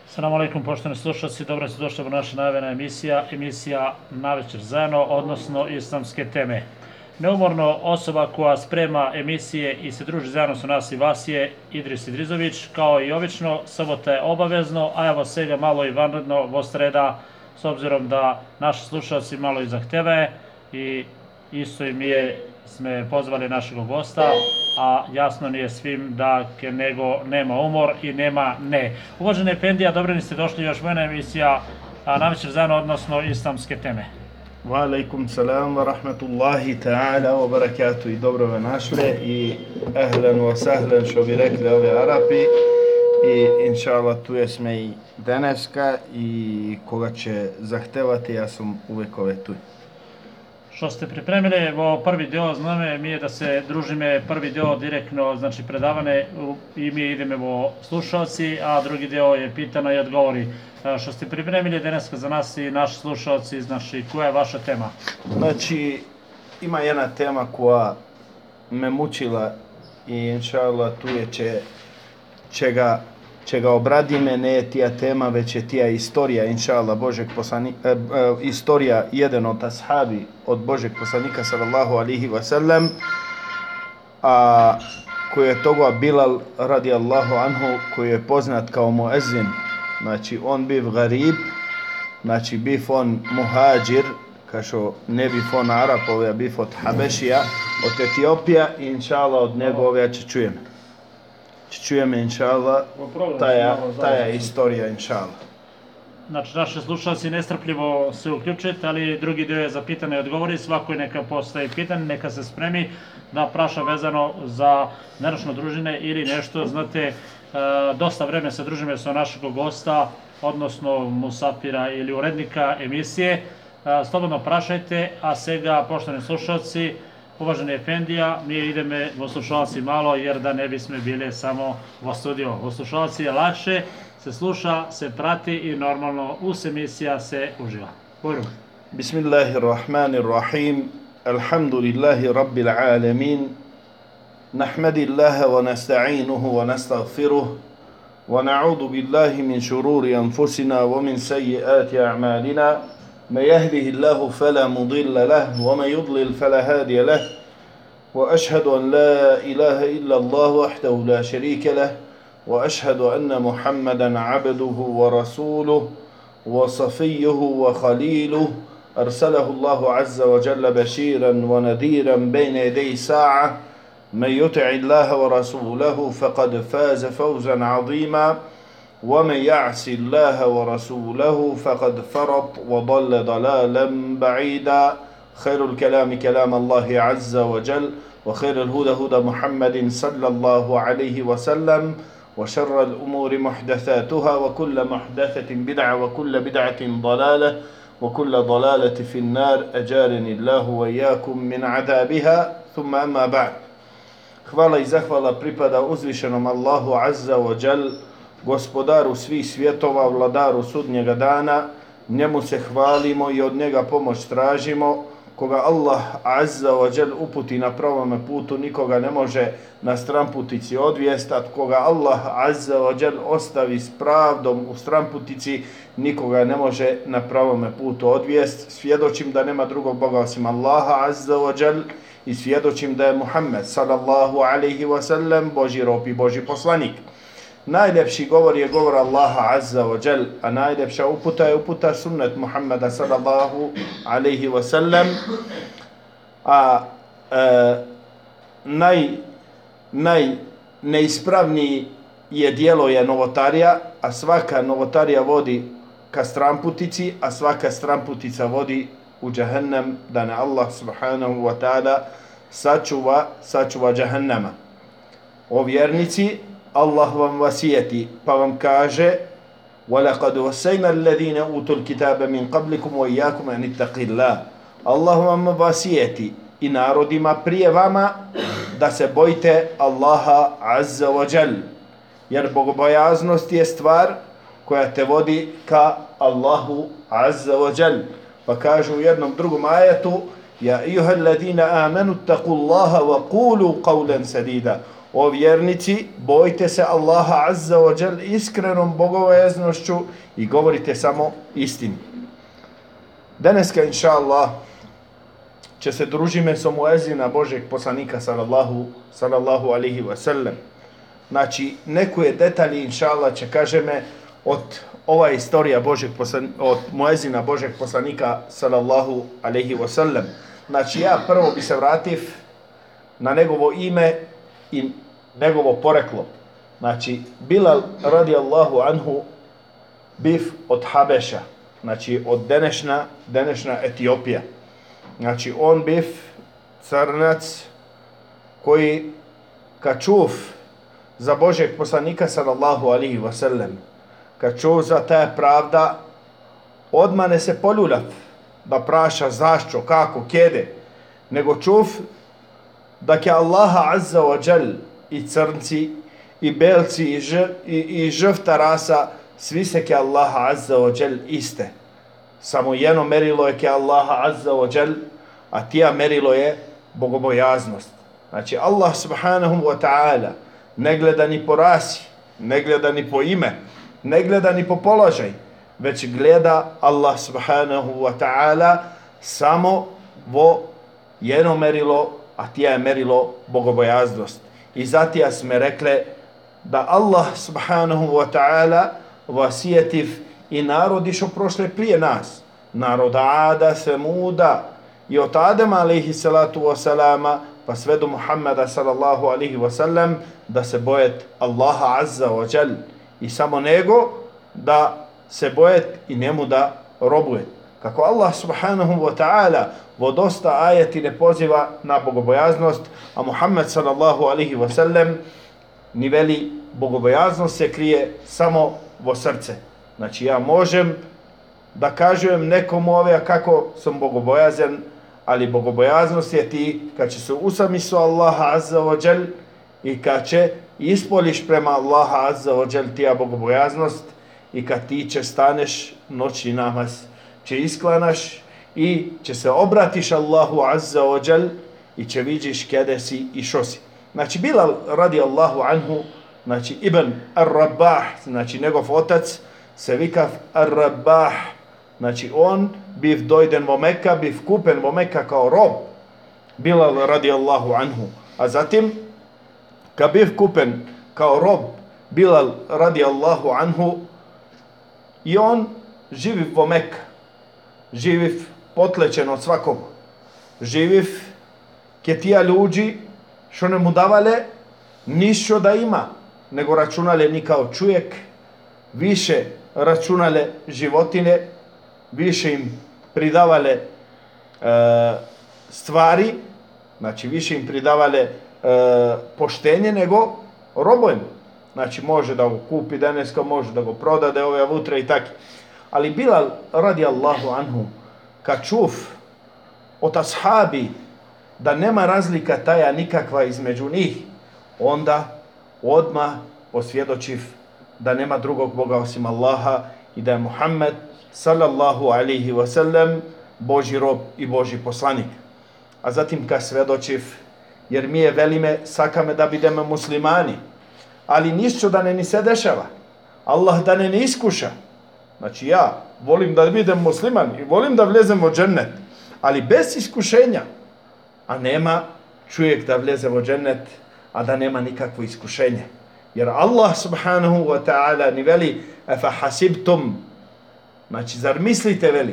Assalamu alaikum, poštovani slušalci, dobro ste došli u naša najavljena emisija Navečer zajedno, odnosno islamske teme. Neumorno osoba koja sprema emisije i se druži zajedno su nas i vas je Idris Idrizović, kao i obično, sobota je obavezno, a evo svega malo i vanredno vostreda, s obzirom da naši slušalci malo i zahteve i isto im je sme pozvali našeg gosta, a jasno nije svim da nego nema umor i nema ne. Uvaženi Efendija, dobro niste došli, još moja emisija Navečer zajedno, odnosno islamske teme. Wa alaikum salam wa rahmatullahi ta'ala wa barakatuh, i dobro ve našli i ahlan wa sahlan, što bi rekli ove Arapi, i inša Allah tu jesme i daneska i koga će zahtevati, ja sam uvek ove tu. Što ste pripremili, evo prvi dio, znamo mi je da se družime, prvi dio direktno, znači predavane i mi idemo slušalci, a drugi dio je pitano i odgovori. Što ste pripremili danas za nas i naši slušalci, znači koja je vaša tema? Znači, ima jedna tema koja me mučila i inša Allah tu je čega obradime, ne je tija tema, već je tija istorija, inša Allah, istorija jedan od ashabi od Božeg poslanika sallallahu alihi wasallam, a koji je toga Bilal radijallahu anhu, koji je poznat kao muezzin. Znači on biv garib, znači biv on muhađir, kašo ne biv on Arapove, a biv od Habešija, od Etiopija, i inša Allah od njegove čujeme inša Allah, taja istorija inša Allah. Znači, naši slušalci nestrpljivo se uključiti, ali drugi dio je za pitanje i odgovori, svako neka postavi pitanje, neka se spremi da praša vezano za današnje družine ili nešto, znate, dosta vreme se družime sa našeg gosta, odnosno musafira ili urednika emisije, slobodno prašajte, a svega, poštovani slušalci, uvaženi Efendija, mi idemo u slušalci malo, jer da ne bismo bili samo u studiju. U slušalci je lakše, se sluša, se prati i normalno uz emisija se uživa. Bujrum. Bismillahirrahmanirrahim. Alhamdulillahi rabbil alamin. Nahmadillaha wa nasta'inuhu wa nastaghfiruh. Wa na'udhu billahi min shururi anfusina wa min sayyiati a'malina. من يهده الله فلا مضل له ومن يضلل فلا هادي له وأشهد أن لا إله إلا الله وحده لا شريك له وأشهد أن محمدا عبده ورسوله وصفيه وخليله أرسله الله عز وجل بشيرا ونذيرا بين يدي ساعة من يطع الله ورسوله فقد فاز فوزا عظيما ومن يعص الله ورسوله فقد فرط وضل ضلالا بعيدا خير الكلام كلام الله عز وجل وخير الهدى هدى محمد صلى الله عليه وسلم وشر الأمور محدثاتها وكل محدثة بدعة وكل بدعة ضلالة وكل ضلالة في النار أجارني الله وإياكم من عذابها ثم أما بعد. Hvala i zahvala pripada uzvišenom Allahu Azza wa Jal, gospodaru svih svjetova, vladaru sudnjega dana. Njemu se hvalimo i od njega pomoć tražimo. Koga Allah Azza wa Jal uputi na pravome putu, nikoga ne može na stramputici odvijestat. Koga Allah Azza wa Jal ostavi s pravdom u stramputici, nikoga ne može na pravome putu odvijest. Svjedočim da nema drugog Boga osim Allaha Azza wa Jal i svjedočim da je Muhammed sallallahu alaihi wa sallam Božji rob i Božji poslanik. Najljepši govor je govor Allaha Azza wa Jal, a najljepša uputa je uputa sunnet Muhammeda sallallahu alaihi wa sallam. A neispravniji je dijelo je novotarija, a svaka novotarija vodi ka stramputici, a svaka stramputica vodi u džahannam, da ne Allah subhanahu wa ta'ala sačuva džahannama. O vjernici, Allah vam vasijeti, pa vam kaže: وَلَقَدْ وَسَيْنَا الَّذِينَ أُوتُوا الْكِتَابَ مِنْ قَبْلِكُمْ وَإِيَّاكُمْ أَنِ اتَّقِي اللَّهَ. Allah vam vasijeti i narodima prije vama da se bojite Allaha Azza wa Jal, jer bogobojaznost je stvar koja te vodi ka Allahu Azza wa Jal. Pa kažu u jednom drugom ajetu: Ja ejuhel ladina amanu taqullaha wa qulu qawlan sadida. O vjernici, bojte se Allaha azza wa jal iskrenom bogobojaznošću i govorite samo istinu. Daneska, inša Allah, će se družime sa muezina Božeg poslanika sallallahu alihi wasallam. Znači, neko je detalji, inša Allah, će kažeme od ova istorija od muezina Božeg poslanika sallallahu alihi wasallam. Znači, ja prvo bi se vrativ na njegovo ime i njegovo poreklo. Znači, Bilal radijallahu anhu biv od Habeša, znači od današnja Etiopija. Znači, on biv crnac koji kad čuv za Božeg poslanika sallallahu alihi wasallam, kad čuv za ta pravda, odmah ne se poljulav da praša zašto, kako, kjede, nego čuv da ke Allaha azza wa jal i crnci, i belci, i žrta rasa, svi se ke Allaha azza wa jal iste. Samo jedno merilo je ke Allaha azza wa jal, a tija merilo je bogobojaznost. Znači, Allah subhanahu wa ta'ala ne gleda ni po rasi, ne gleda ni po ime, ne gleda ni po položaj, već gleda Allah subhanahu wa ta'ala samo vo jedno merilo, a tija je merilo bogobojaznost. I zatija sme rekle da Allah subhanahu wa ta'ala vasijetiv i narodi što prošle prije nas. Narod Ada, Semuda i od Adama alaihi salatu wasalama pa sve do Muhammada sallallahu alaihi wasallam da se bojet Allaha azza wa jal i samo nego da se bojet i njemu da robuje. Kako Allah subhanahu wa ta'ala vo dosta ajeti ne poziva na bogobojaznost, a Muhammed sallallahu alaihi wasallam ni veli bogobojaznost se krije samo vo srce. Znači ja možem da kažem nekomu ove kako sam bogobojazan, ali bogobojaznost je ti kad će se usami su Allaha azza wa jal i kad će ispoliš prema Allaha azza wa jal tija bogobojaznost i kad ti će staneš noćni namaz, će isklanaš i će se obratiš Allahu azza wa jal i će vidiš kjede si i šo si. Znači Bilal radijallahu anhu, znači Ibn Ar-Rabah, znači njegov otac se vikav Ar-Rabah, znači on biv dojden vo Meka, biv kupen vo Meka kao rob, Bilal radijallahu anhu. A zatim, kad biv kupen kao rob, Bilal radijallahu anhu, i on živi vo Meka, živi potlećen od svakog, živi ke tija ljudi što ne mu davale nišćo da ima, nego računale ni kao čujek, više računale životine, više im pridavale stvari, znači više im pridavale poštenje nego robojem. Znači može da go kupi daneska, može da go prodade ove vutre i tako. Ali Bilal radijallahu anhu, kad čuv od ashabi da nema razlika taja nikakva između njih, onda odmah posvjedočiv da nema drugog Boga osim Allaha i da je Muhammed sallallahu alaihi wasallam Boži rob i Boži poslanik. A zatim kad svjedočiv, jer mi je velime sakame da budemo muslimani, ali nišćo da ne ni se dešava. Allah da ne iskuša. Znači ja volim da budem musliman i volim da vlezem u džennet, ali bez iskušenja. A nema čovjek da vleze u džennet, a da nema nikakvo iskušenje. Jer Allah subhanahu wa ta'ala ni veli efa hasibtum, znači zar mislite veli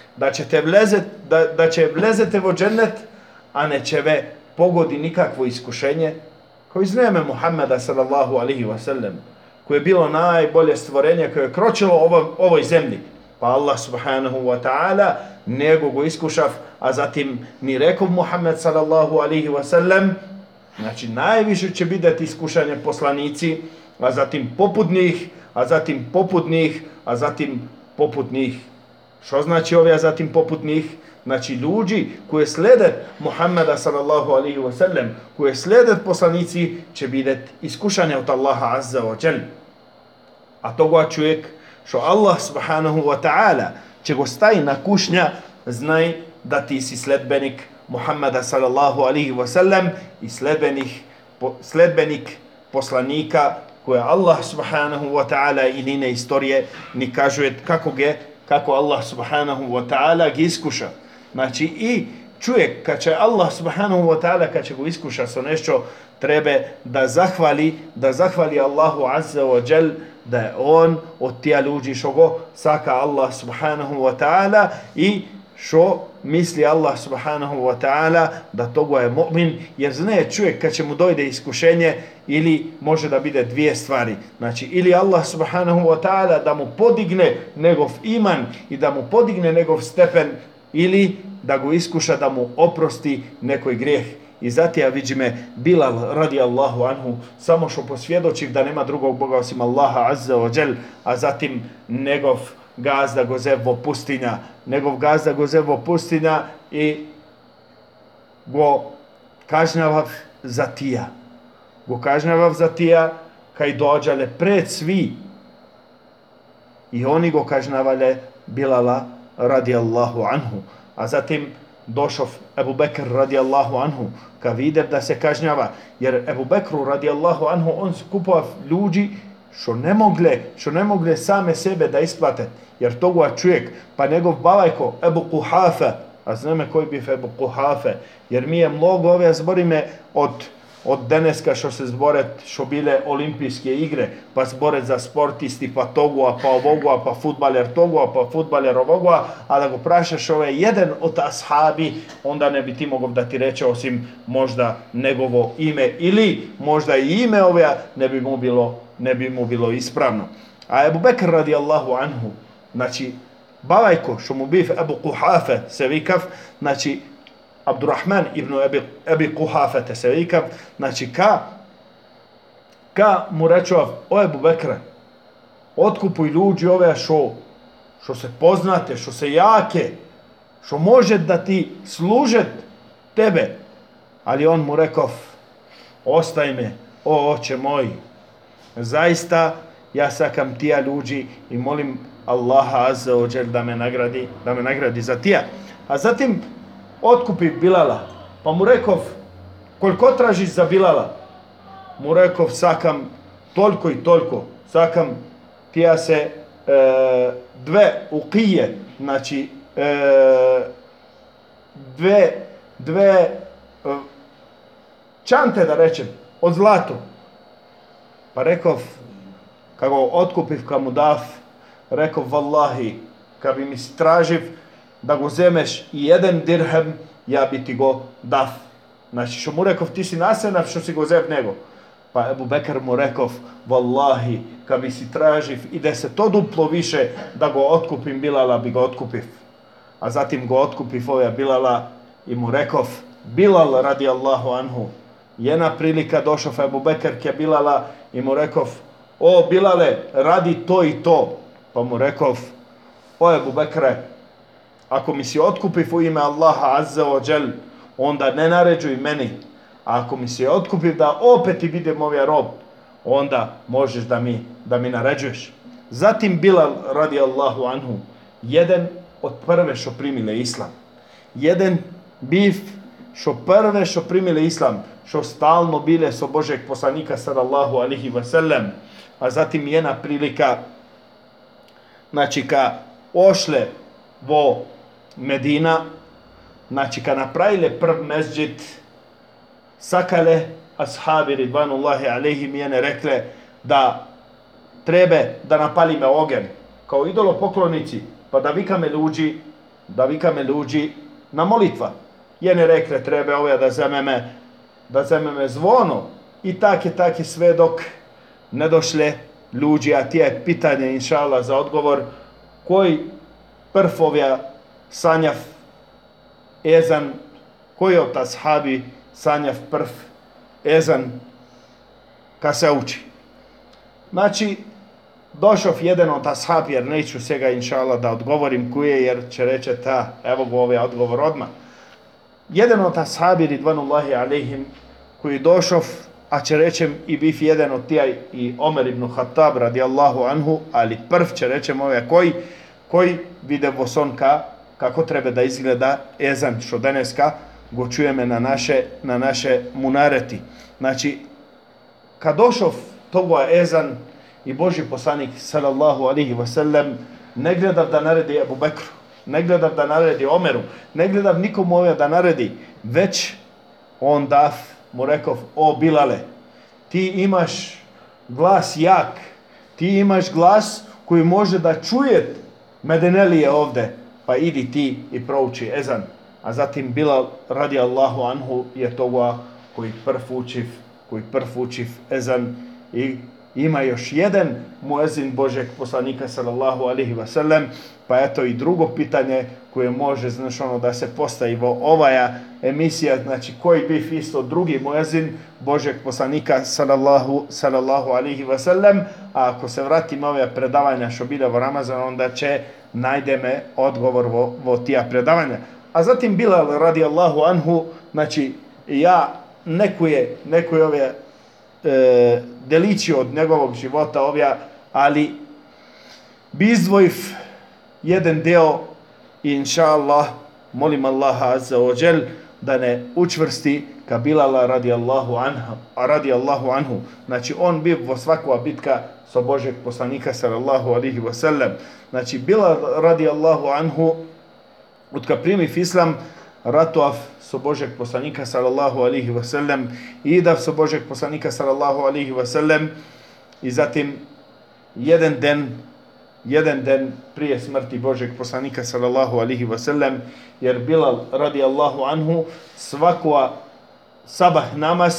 da će vlezete u džennet, a ne će ve pogodi nikakvo iskušenje, kao iz neme Muhammeda sallallahu alaihi wa sallam, koje je bilo najbolje stvorenje koje je kročilo ovoj zemlji. Pa Allah subhanahu wa ta'ala nego go iskušav, a zatim ni rekao Muhammed sallallahu alaihi wa sallam, znači najviše će biti iskušanje poslanici, a zatim poput njih, a zatim poput njih, a zatim poput njih. Što znači ove, a zatim poput njih? Znači ljudi koji slede Muhammeda sallallahu alaihi wa sallam, koji slede poslanici, će biti iskušanje od Allaha azza wa jal. A toga čovjek što Allah subhanahu wa ta'ala će go staji na kušnja, znaj da ti si sledbenik Muhammeda sallallahu alaihi wa sallam i sledbenih sledbenik poslanika koja Allah subhanahu wa ta'ala i nine istorije ni kažuje kako Allah subhanahu wa ta'ala ga iskuša. Znači i čovjek kad će Allah subhanahu wa ta'ala kad će go iskuša sa nešto treba da zahvali Allahu azza wa jal da je on od tija ljudi što go saka Allah subhanahu wa ta'ala i što misli Allah subhanahu wa ta'ala da togo je mu'min, jer zna čovjek kad će mu dojde iskušenje ili može da bude dvije stvari. Znači ili Allah subhanahu wa ta'ala da mu podigne njegov iman i da mu podigne njegov stepen ili da go iskuša da mu oprosti nekoj grijeh. I zato ja vidim Bilal radijallahu anhu samo što posvjedoči da nema drugog Boga osim Allaha azza wa jal, a zatim njegov gazda gozevo pustinja i go kažnjavav za tija kaj dođale pred svi i oni go kažnjavale Bilala radijallahu anhu, a zatim došov Ebu Bekr radijallahu anhu ka vide da se kažnjava, jer Ebu Bekru radijallahu anhu on skupao ljudi što ne mogle same sebe da isplate, jer toga čovjek, pa njegov babajko Ebu Kuhafe, a zname koji bi Ebu Kuhafe, jer mi je mnogo ove zborime od deneska što se zbore, što bile olimpijske igre, pa zbore za sportisti, pa togo, pa ovogo, pa futbaler togo, pa futbaler ovogo, a da go prašaš jedan od ashabi, onda ne bi ti mogao da ti reče osim možda njegovo ime, ili možda i ime ove ne bi mu bilo ispravno. A Ebu Bekr radijallahu anhu, znači babajko što mu biv Ebu Kuhafe se vikav, znači Abdurrahman ibn Ebi Kuhafete se vikav, znači ka mu rečuav o Ebu Bekre, otkupuj ljudi ove što se poznate, što se jake, što može da ti služe tebe, ali on mu rekao ostaj me, o oče moj, zaista ja sakam tija ljudi i molim Allaha azza wa jal da me nagradi za tija. A zatim otkupi Bilala, pa mu rekao koliko tražiš za Bilala? Mu rekao sakam toliko i toliko, sakam tija se dve ukije, znači dve čante da rečem od zlatu. Pa rekao kako otkupiv ka mu dav, rekao vallahi kad bi mi straživ da go zemeš i jedan dirhem, ja bi ti go dav. Znači što mu rekao ti si nasenav što si go zev nego. Pa Ebu Bekr mu rekao vallahi kad bi si traživ i 10 duplo više da go otkupim Bilala bi go otkupiv. A zatim go otkupiv ova Bilala i mu rekao Bilal radijallahu anhu, jedna prilika došao Ebu Bekr ke Bilala i mu rekao o Bilale radi to i to. Pa mu rekao o Ebu Bekre, ako mi si otkupiv u ime Allaha azza wa jal, onda ne naređuj meni. A ako mi si otkupiv da opet i budem ovaj rob, onda možeš da mi naređuješ. Zatim Bilal radijallahu anhu, jedan od prve što primile islam. Jedan biv što prve što primile islam, što stalno bile so Božeg poslanika sallallahu alihi wasallam. A zatim jedna prilika, znači ka ošle vo Medina, znači kad napravile prv mesdžid, sakale ashabi ridvanullahi alaihim jene rekle da trebe da napalime ogen kao idolopoklonici, pa da vikame luđi na molitva. Jene rekle trebe ove da zememe zvono i tak je sve dok ne došle luđi, a tije pitanje inša Allah za odgovor koji prv ovja sanjav ezan, koji od ashabi sanjav prv ezan ka se uči. Znači, došao jedan od ashabi, jer neću svega inša Allah da odgovorim koji je, jer će reći evo go ovaj odgovor odmah. Jedan od ashabi ridvanullahi alaihim koji došao, a će rečem i bif jedan od tija i Omer ibn Khattab radijallahu anhu, ali prv će rečem ove koji vide vosonka kako treba da izgleda ezan što daneska go čujeme na naše munareti. Znači kad došao toga ezan i Božji poslanik sallallahu alaihi wasallam ne gledav da naredi Ebu Bekru, ne gledav da naredi Omeru, ne gledav nikomu ove da naredi, već on mu rekao, o Bilale, ti imaš glas jak, ti imaš glas koji može da čuje Medenelije ovde, pa idi ti i prouči ezan. A zatim Bilal radijallahu anhu je toga koji prv učiv ezan i ima još jedan muezin Božeg poslanika sallallahu alaihi wasallam, pa eto i drugo pitanje koje može da se postavi ovaja emisija, znači koji bi isto drugi muezin Božeg poslanika sallallahu alaihi wasallam, a ako se vratimo ove predavanja što bile u Ramazanu, onda će najdeme odgovor vo tija predavanja. A zatim Bilal radijallahu anhu, znači ja nekuje ove delići od njegovog života ovja, ali bi izdvojiv jedan deo i inša Allah molim Allaha azza wa džel da ne učvrsti ka Bilala radijallahu anhu. Znači on bi vo svakova bitka sa Božeg poslanika sallallahu alaihi wasallam. Znači Bilal radijallahu anhu od kad primiv islam ratovav so Božeg poslanika sallallahu alaihi wasallam i idav so Božeg poslanika sallallahu alaihi wasallam i zatim jedan den prije smrti Božeg poslanika sallallahu alaihi wasallam, jer Bilal radijallahu anhu svakova sabah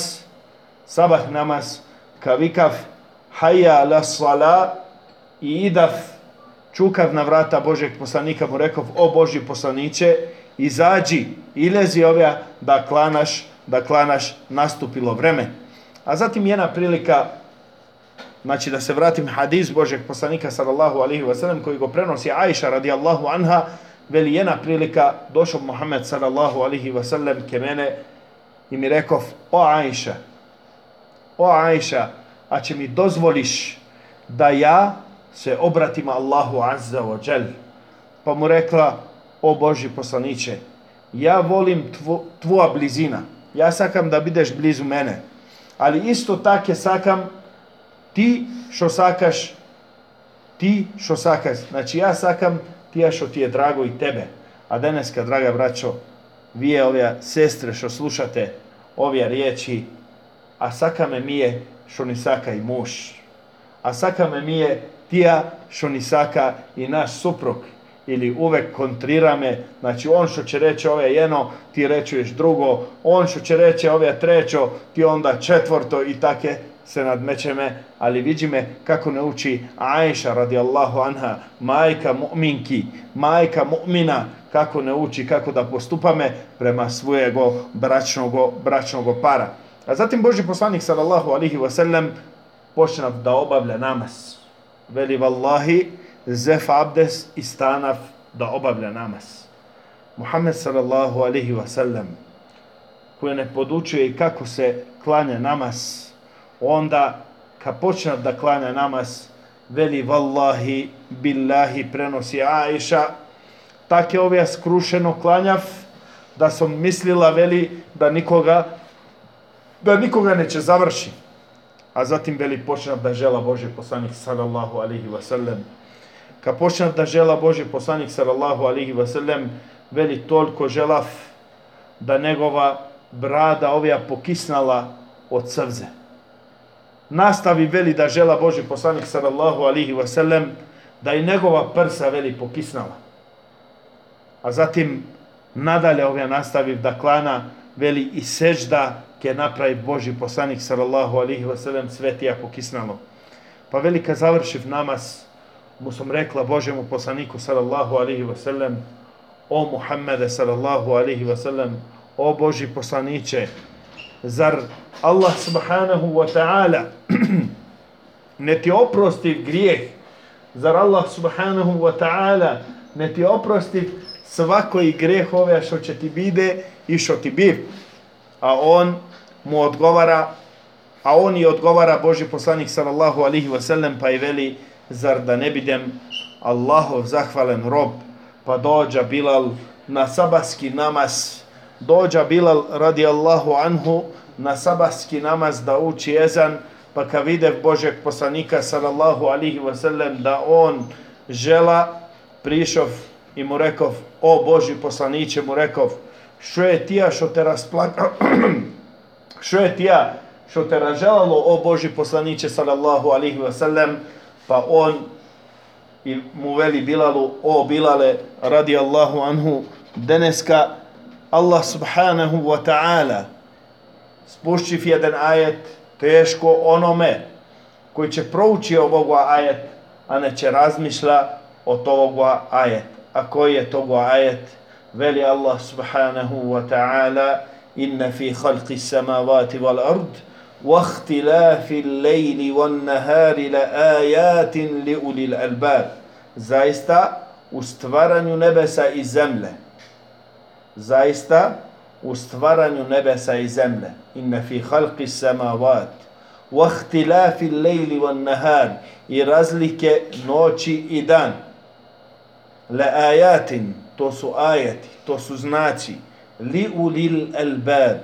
namaz kavikav hayya ala sala i idav čukav na vrata Božeg poslanika mu rekao, o Božji poslaniće, izađi, ilezi ovja da klanaš, nastupilo vreme. A zatim jedna prilika, znači da se vratim hadis Božeg poslanika sallallahu alaihi wasallam koji go prenosi Aisha radijallahu anha, veli jedna prilika došao Muhammed sallallahu alaihi wasallam ke mene i mi rekao, o Aisha, a će mi dozvoliš da ja se obratim Allahu azza wa džel. Pa mu rekla, o Božji poslaniće, ja volim tvoja blizina, ja sakam da bideš blizu mene, ali isto tako sakam ti što sakaš, znači ja sakam tija što ti je drago i tebe. A daneska, draga braćo, vi ove sestre što slušate ove riječi, a sakame mi je što ni saka i muž, a sakame mi je tija što ni saka i naš suprug, ili uvek kontrirame, znači on što će reći ove jedno, ti rečuješ drugo, on što će reći ove trećo, ti onda četvrto i take se nadmećeme, ali vidime kako ne uči Aisha radijallahu anha, majka mu'mina, kako ne uči, kako da postupame prema svojego bračnog para. A zatim Božji poslanik sallallahu alaihi wasallam počne da obavlja namaz. Veli vallahi, zef abdes i stanav da obavlja namaz. Muhammed sallallahu alaihi wasallam koji ne podučuje kako se klanja namaz, onda kad počne da klanja namaz, veli vallahi, billahi, prenosi Aisha, tak je ovdje skrušeno klanjav, da sam mislila, veli, da nikoga neće završi. A zatim veli počne da žela Božji poslanik sallallahu alaihi wasallam. Kad počne da žela Božji poslanik sallallahu alaihi wasallam, veli toliko želav da njegova brada ovdje pokisnala od srze. Nastavi veli da žela Božji poslanik sallallahu alaihi wasallam, da i njegova prsa veli pokisnala. A zatim nadalje ovdje nastavi da klana, veli i sežda ke napravi Božji poslanik sallallahu alaihi wasallam, sve tija pokisnalo. Pa veli kad završiv namaz, mu sam rekla Božjemu poslaniku sallallahu alaihi wasallam, o Muhammede sallallahu alaihi wasallam, o Božji poslaniće, zar Allah subhanahu wa ta'ala ne ti oprosti grijeh? Zar Allah subhanahu wa ta'ala ne ti oprosti svakoj greh ove što će ti bide i što ti biv? A on i odgovara Božji poslanik sallallahu alaihi wasallam, pa i veli, zar da ne bidem Allahov zahvalen rob, pa dođa Bilal na sabahski namaz, dođa Bilal radijallahu anhu na sabahski namaz da uči ezan, pa kad videv Božeg poslanika sallallahu alihi wasallam da on žela, prišov i mu rekov, o Boži poslaniće, mu rekov, što je tija što te rasplakao, što je tija što te ražalalo, o Boži poslaniće sallallahu alihi wasallam, pa on i mu veli Bilalu, o Bilale radijallahu anhu, deneska Allah subhanahu wa ta'ala spuščiv jedan ajet teško onome koji će prouči ovoga ajet, a ne će razmišlja o toga ajet. A koji je toga ajet? Veli Allah subhanahu wa ta'ala, inna fi khalqi samavati wal ard wa ihtilafi al-layli wan nahari la ayatin li ulil albab. Zaista u stvaranju nebesa i zemlje. Zaista u stvaranju nebesa i zemlje. Inna fi khalqi samavati wa ihtilafi al-layli wan nahar, i razlike noći i dan. La ayatin, to su ajeti, to su znaci, li ulil albab,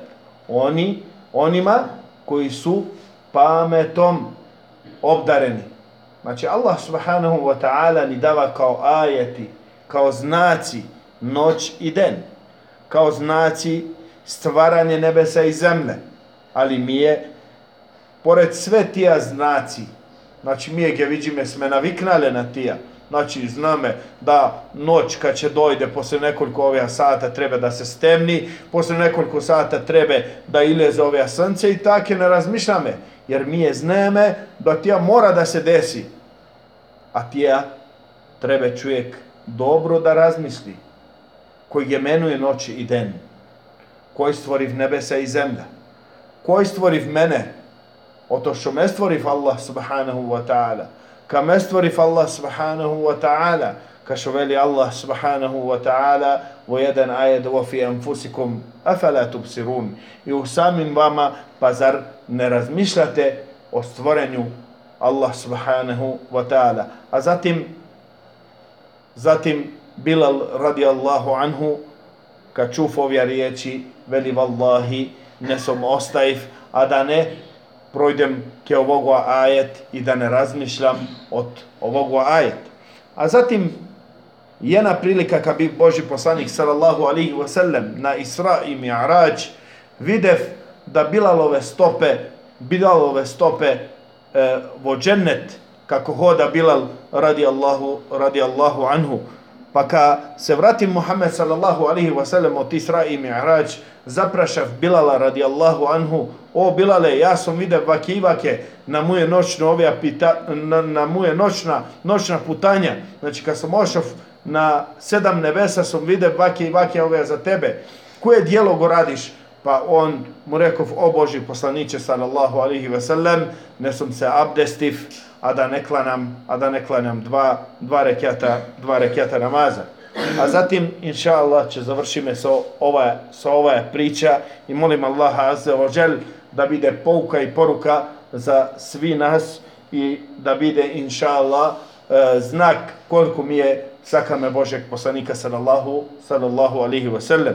onima koji su pametom obdareni. Znači Allah subhanahu wa ta'ala ni dava kao ajeti, kao znaci noć i den, kao znaci stvaranje nebesa i zemlje. Ali mi je, pored sve tija znaci, znači mi je gdje vidimo sme naviknale na tija, znači zname da noć kad će dojde posle nekoliko ovih sata treba da se stemni, posle nekoliko sata treba da ileze ovih sunce i tako ne razmišljame, jer mi je zname da tija mora da se desi, a tija treba čovjek dobro da razmisli, koji je menuje noć i den, koji stvoriv nebesa i zemlja, koji stvoriv mene, oto što me stvoriv Allah subhanahu wa ta'ala, ka me stvoriv Allah subhanahu wa ta'ala, ka što veli Allah subhanahu wa ta'ala, vo jedan ajed vo fi anfusikum afala tubsirun, i u samim vama, pa zar ne razmišljate o stvorenju Allah subhanahu wa ta'ala. A zatim Bilal radijallahu anhu, kad čuf ovja riječi, veli vallahi, ne som ostajiv, a da ne projdem ke ovoga ajet i da ne razmišljam od ovoga ajet. A zatim jedna prilika kad bi Boži poslanik sallallahu alihi wasallam na Isra i Mi'raj videv da Bilalove stope vo džennet, kako hoda Bilal radijallahu anhu. Pa kad se vratim Muhammed sallallahu alihi wasallam od Isra i Mi'raj, zaprašav Bilala radijallahu anhu, o Bilale, ja sam vidio vake i vake na moje noćna putanja. Znači kad sam ošao na 7 nebesa sam vidio vake i vake ove za tebe. Koje dijelo go radiš? Pa on mu rekao, o Boži poslaniće sallallahu alihi wasallam, ne sam se abdestiv, a da ne klanjam dva rekata namaza. A zatim, inša Allah, će završime sa ova priča i molim Allaha azza wa džel da bide pouka i poruka za svi nas i da bide, inša Allah, znak koliko mi je sakame Božeg poslanika sallallahu alihi wasallam.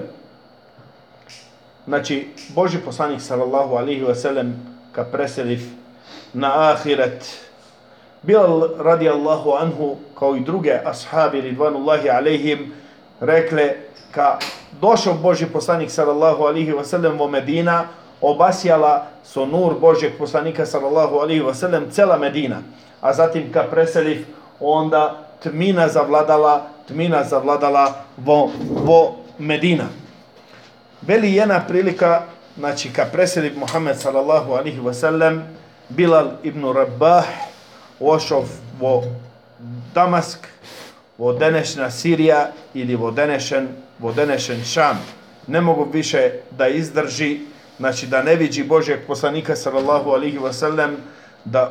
Znači, Boži poslanik sallallahu alihi wasallam kad preseliv na ahiret, Bilal radijallahu anhu kao i druge ashabi ridvanullahi alaihim rekle, ka došao Boži poslanik sallallahu alihi wasallam u Medina, obasjala so nur Božeg poslanika sallallahu alihi wasallam cela Medina. A zatim kad preseliv, onda tmina zavladala vo Medina. Veli jedna prilika, znači kad preseliv Muhammed sallallahu alihi wasallam, Bilal ibn Rabah ošao vo Damask, vo denešna Sirija ili vo denešen Šam. Ne mogu više da izdrži, znači da ne vidi Božeg poslanika sallallahu alihi wasallam da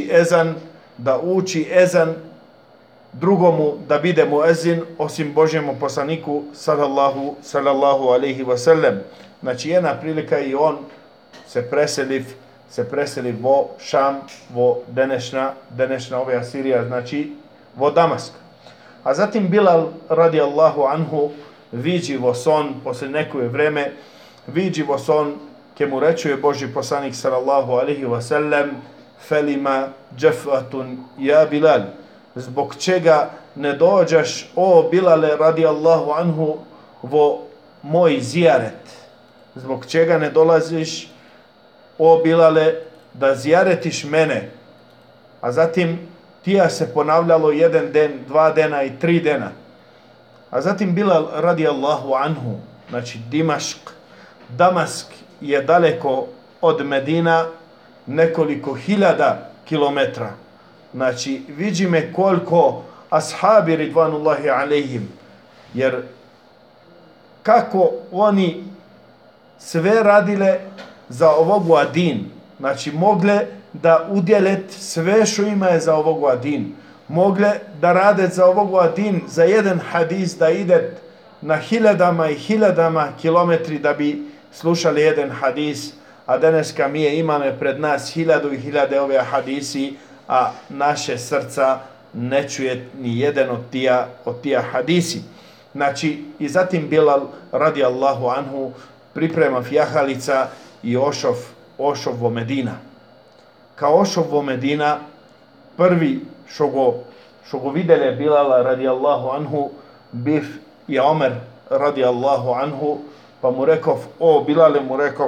uči ezan drugomu da bide muezin osim Božjemu poslaniku sallallahu alihi wasallam. Znači jedna prilika i on se preseli vo Šam, vo denešna ova Sirija, znači vo Damask. A zatim Bilal radijallahu anhu viđi vo son, posle nekoje vreme, viđi vo son, ke mu rečuje Božji poslanik sallallahu alihi wasallam, felima džefatun ja Bilal. Zbog čega ne dođeš, o Bilale radijallahu anhu, vo moj zijaret? Zbog čega ne dolaziš, o Bilale, da zijaretiš mene? A zatim tija se ponavljalo 1 den, 2 dena i 3 dena. A zatim Bilal radijallahu anhu, znači Damask je daleko od Medina nekoliko hiljada kilometra. Znači, vidi me koliko ashabi ridvanullahi alejhim, jer kako oni sve radile za ovogu adin, znači mogle da udjelet sve što ima je za ovogu adin, mogle da rade za ovogu adin, za jedan hadis da ide na hiljadama i hiljadama kilometri da bi slušali jedan hadis, a daneska mi imame pred nas 1000 i 1000 ove hadisi, a naše srca ne čuje ni jedan od tija hadisi. Znači, i zatim Bilal radijallahu anhu priprema fjahalica i ošov vo Medina. Kao ošov vo Medina, prvi što go videle Bilala radijallahu anhu, biv je Omer radijallahu anhu, pa mu rekov, o Bilale, mu rekov,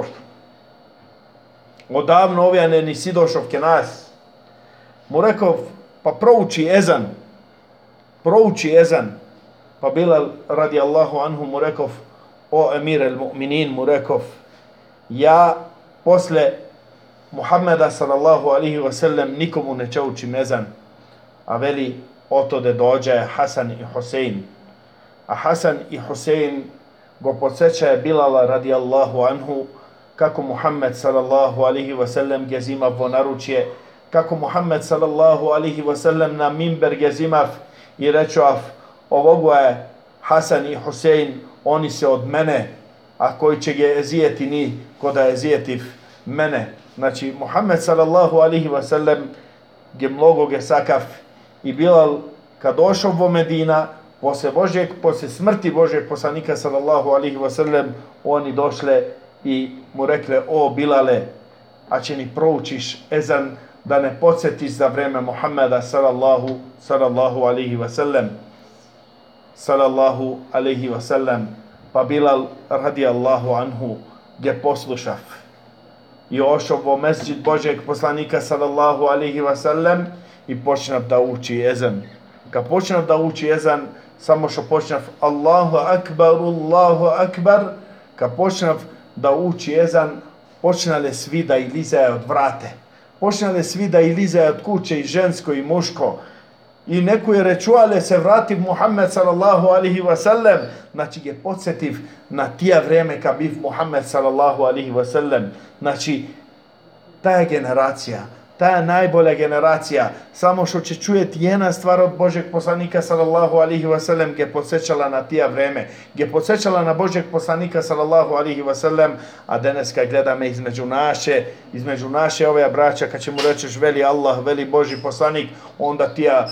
odavno ovjane nisi došov ke nas. Mu rekov, pa prouči ezan. Pa Bilal radijallahu anhu mu rekov, o emir el mu'minin, mu rekov, ja posle Muhammeda sallallahu alihi wasallam nikomu ne će učim ezan. A veli, oto de dođe Hasan i Husein. A Hasan i Husein go podsjećaje Bilala radijallahu anhu kako Muhammed sallallahu alihi wasallam gezima vo naručje, kako Muhammed sallallahu alihi wasallam na mimber gezimav i rečoav, ovogu je Hasan i Husein, oni se od mene, a koji će ge ezijeti ni koda ezijetiv mene. Znači, Muhammed sallallahu alihi wasallam ge mnogo ge sakav i Bilal kad došao vo Medina, posle smrti Božeg poslanika sallallahu alihi wasallam, oni došle i mu rekle, o Bilale, a će ni proučiš ezan da ne podsjetiš za vreme Muhammeda sallallahu alihi wasallam. Pa Bilal radijallahu anhu ge poslušav i ošao vo mesdžid Božeg poslanika sallallahu alihi wasallam i počnav da uči ezan. Kad počnav da uči ezan, samo što počnav Allahu akbar, kad počnav da uči ezan, počnale svi da ilizaje od vrate. Počnale svi da ilizaje od kuće, i žensko i muško. I neko je rečuale se vrativ Muhammed sallallahu alihi wasallam, znači je podsjetiv na tija vreme kad biv Muhammed sallallahu alihi wasallam. Znači, ta je generacija, ta je najbolja generacija, samo što će čujeti jedna stvar od Božeg poslanika sallallahu alihi wasallam, ge podsjećala na tija vreme, ge podsjećala na Božeg poslanika sallallahu alihi wasallam, a danas kad gledame između naše ove braća, kad će mu rečeš veli Allah, veli Boži poslanik, onda tija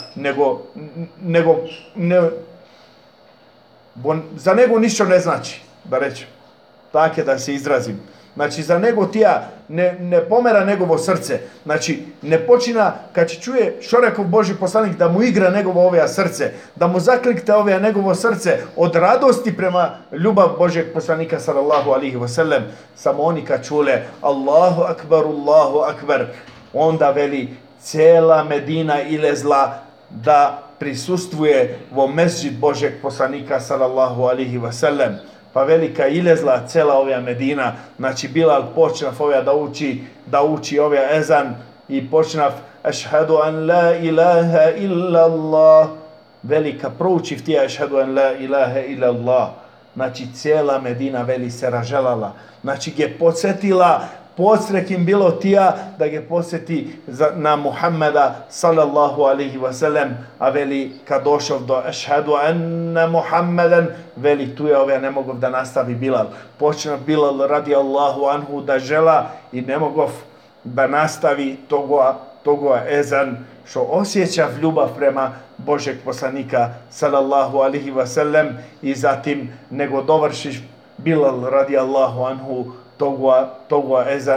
za nego ništa ne znači, da rećem, tako je da se izrazim. Znači, za nego tija ne pomera njegovo srce. Znači, ne počina, kad će čuje što rekao Boži poslanik, da mu igra njegovo ove srce, da mu zaklikte ove njegovo srce od radosti prema ljubav Božeg poslanika sallallahu alihi wasallam. Samo oni kad čule Allahu akbar, onda veli cijela Medina ilezla da prisustvuje vo mesdžid Božeg poslanika sallallahu alihi wasallam. Pa velika ilezla cela ova Medina, znači Bilal počnav ova da uči ova ezan i počnav ašhadu an la ilaha illa Allah, velika proučiv tija ašhadu an la ilaha illa Allah. Znači cijela Medina veli se raželala, znači je podsjetila, podstrek im bilo tija da ga podsjeti na Muhammeda sallallahu alihi wasallam, a veli kad došao do ašhadu anna Muhammeden, veli tu je ove ne mogov da nastavi Bilal. Počne Bilal radijallahu anhu da žela i ne mogov da nastavi togo ezan, što osjeća ljubav prema Božeg poslanika sallallahu alihi wasallam, i zatim nego dovršiš Bilal radijallahu anhu togo ezan,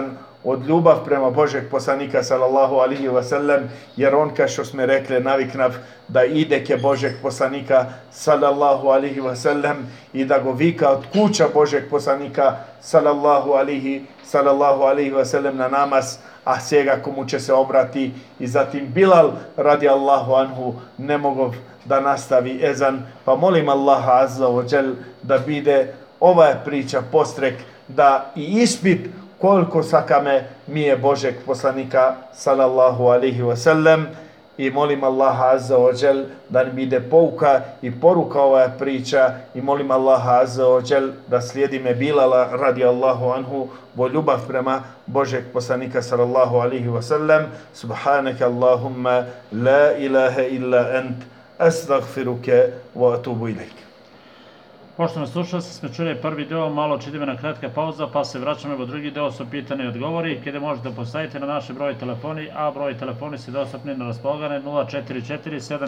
od ljubav prema Božeg poslanika sallallahu alihi wasallam, jer on, kao što smo rekli, naviknav da ide ke Božeg poslanika sallallahu alihi wasallam i da go vika od kuća Božeg poslanika sallallahu alihi wasallam na namaz, a sjega komu će se obrati. I zatim Bilal radi Allahu anhu ne mogov da nastavi ezan, pa molim Allaha azza wa jal da bide ova priča postrek, da i ispit koliko sakame mi je Božeg poslanika sallallahu alihi wasallam, i molim Allaha azza wa jal da mi bide pouka i poruka ova priča, i molim Allaha azza wa jal da slijedime Bilala radi Allahu anhu vo ljubav prema Božeg poslanika sallallahu alihi wasallam. Subhanaka Allahumma la ilaha illa ant, astaghfiruke wa atubu ilaik. Poštovani slušalci, smo čuli prvi deo, malo čidimena kratka pauza, pa se vraćamo u drugi deo, su pitanje i odgovori, gdje možete postaviti na naše broj telefoni, a broj telefoni su dostupni na raspolagane 044 7